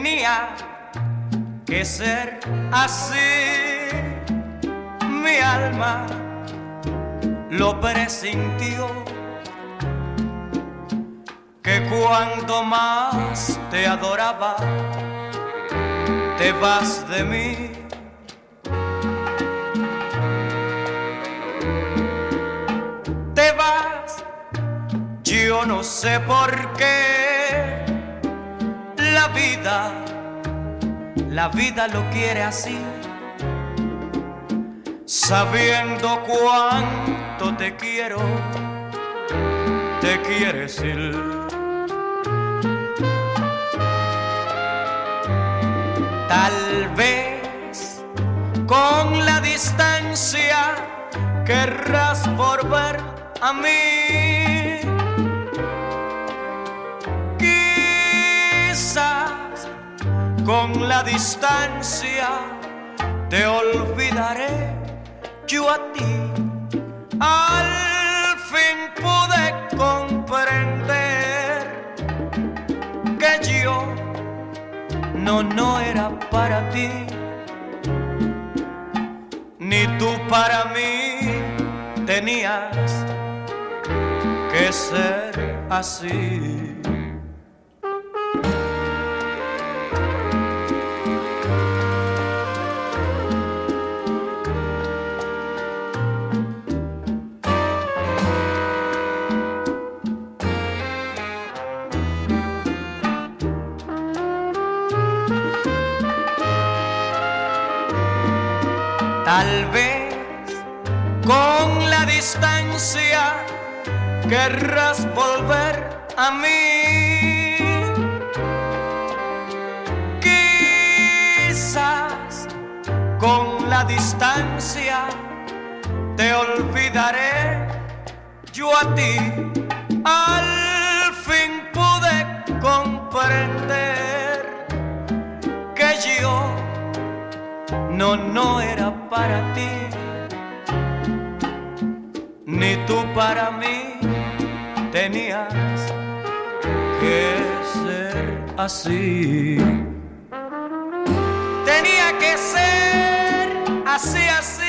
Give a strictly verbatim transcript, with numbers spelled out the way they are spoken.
tenía que ser así. Mi alma lo presintió, que cuando más te adoraba, te vas de mí. Te vas, yo no sé por qué. La vida, la vida lo quiere así, sabiendo cuánto te quiero, te quieres ir. Tal vez con la distancia querrás volver a mí. Quizás con la distancia te olvidaré yo a ti. Al fin pude comprender que yo no, no era para ti, ni tú para mí tenías que ser así. Tal vez con la distancia querrás volver a mí. Quizás con la distancia te olvidaré yo a ti. Al fin pude comprender que yo no, no era para ti, ni tú para mí tenías que ser así. Tenía que ser así, así.